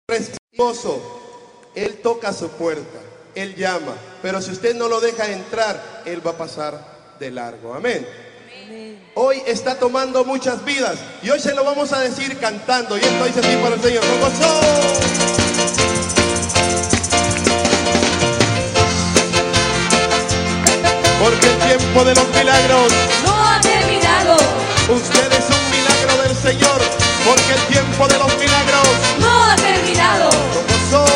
Respetuoso, Él toca su puerta, Él llama, pero si usted no lo deja entrar, Él va a pasar de largo. Amén. Hoy está tomando muchas vidas y hoy se lo vamos a decir cantando, y esto dice así para el Señor: con gozo. Porque el tiempo de los milagros no ha terminado. Usted es un milagro del Señor, porque el tiempo de los milagros no ha terminado. Con gozo.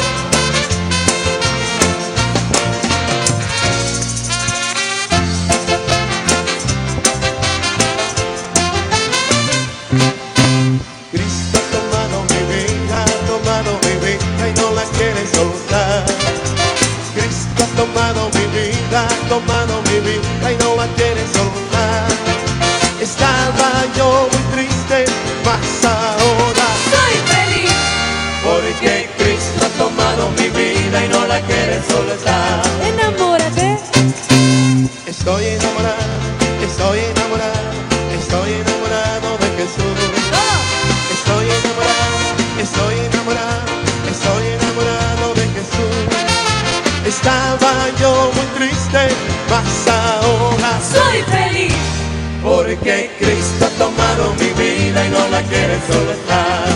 Cristo ha tomado mi vida y no la quiere soltar. Cristo ha tomado mi vida y no la quiere soltar. Estaba yo muy triste, mas ahora soy feliz. Porque Cristo ha tomado mi vida y no la quiere soltar. Enamórate. Estoy enamorado, estoy enamorado, estoy enamorado de Jesús. Estoy enamorado, estoy enamorado, estoy enamorado de Jesús. Estaba yo muy triste, mas ahora soy feliz. Porque Cristo ha tomado mi vida y no la quiere soltar.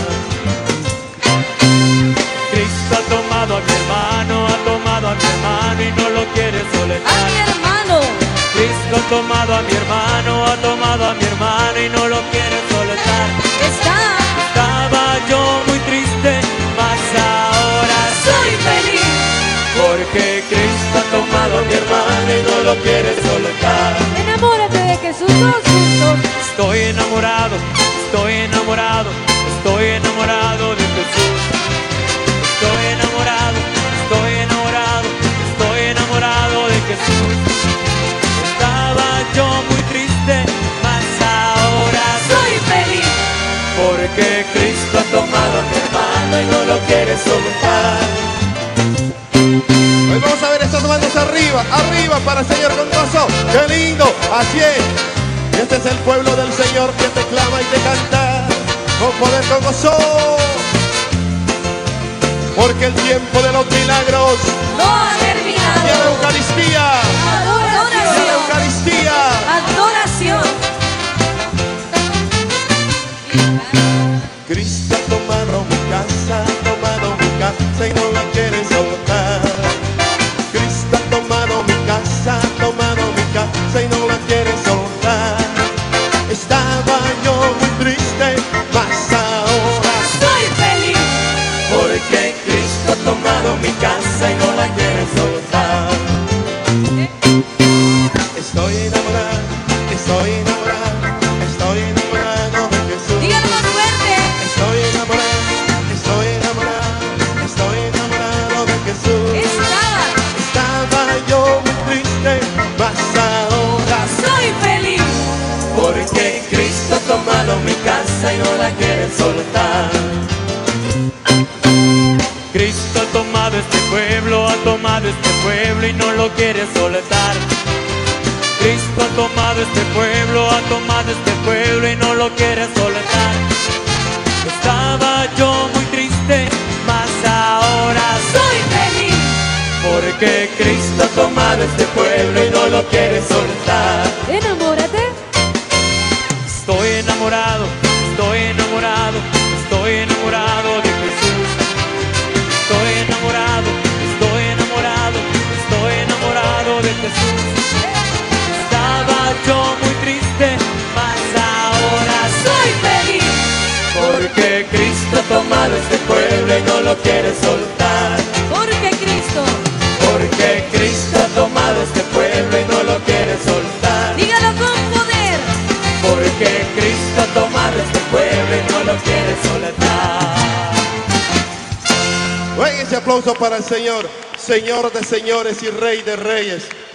Cristo ha tomado a mi hermano, y no lo quiere soltar. A mi hermano. Cristo ha tomado a mi hermano, y no lo quiere soltar. Estaba yo muy triste, mas ahora soy feliz. porque Cristo ha tomado a mi hermano y no lo quiere soltar. Enamórate de Jesús todos juntos. Estoy enamorado, estoy enamorado, estoy enamorado de Jesús. Estoy enamorado, estoy enamorado, estoy enamorado de Jesús. Estaba yo muy triste, mas ahora soy feliz. porque Cristo ha tomado a mi hermano y no lo quiere soltar. Hoy vamos a ver esas manos arriba, arriba para el Señor con gozo. ¡Qué lindo! Así es. Y este es el pueblo del Señor que te clama y te canta con poder, con gozo. Porque el tiempo de los milagros No ha y la terminado. Eucaristía, y la Adoración. Eucaristía. Adoración. Cristo ha tomado mi casa y no la quiere soltar. Cristo ha tomado mi casa y no la quiere soltar. Estaba yo muy triste, mas ahora Soy feliz. porque Cristo ha tomado mi casa y no la quiere soltar. Estoy enamorado, estoy enamorado, estoy enamorado de Jesús. Dígalo más fuerte. Estoy enamorado, estoy enamorado, estoy enamorado de Jesús. Estaba yo muy triste, mas ahora Soy feliz. porque Cristo ha tomado mi casa y no la quiere soltar. Cristo ha tomado este pueblo y no lo quiere soltar. Cristo ha tomado este pueblo y no lo quiere soltar. Estaba yo muy triste, mas ahora Soy feliz. porque Cristo ha tomado este pueblo y no lo quiere soltar. Enamórate. Estoy enamorado, estoy enamorado, estoy enamorado de Jesús. Estoy enamorado, estoy enamorado, estoy enamorado de Jesús. Estaba yo muy triste, mas ahora Soy feliz. porque Cristo ha tomado este pueblo y no lo quiere soltar. Porque Cristo. Porque Cristo ha tomado este pueblo y no lo quiere soltar. Dígalo con poder. Porque Cristo ha tomado este pueblo y no lo quiere soltar. Oigan ese aplauso para el Señor, Señor de señores y Rey de reyes.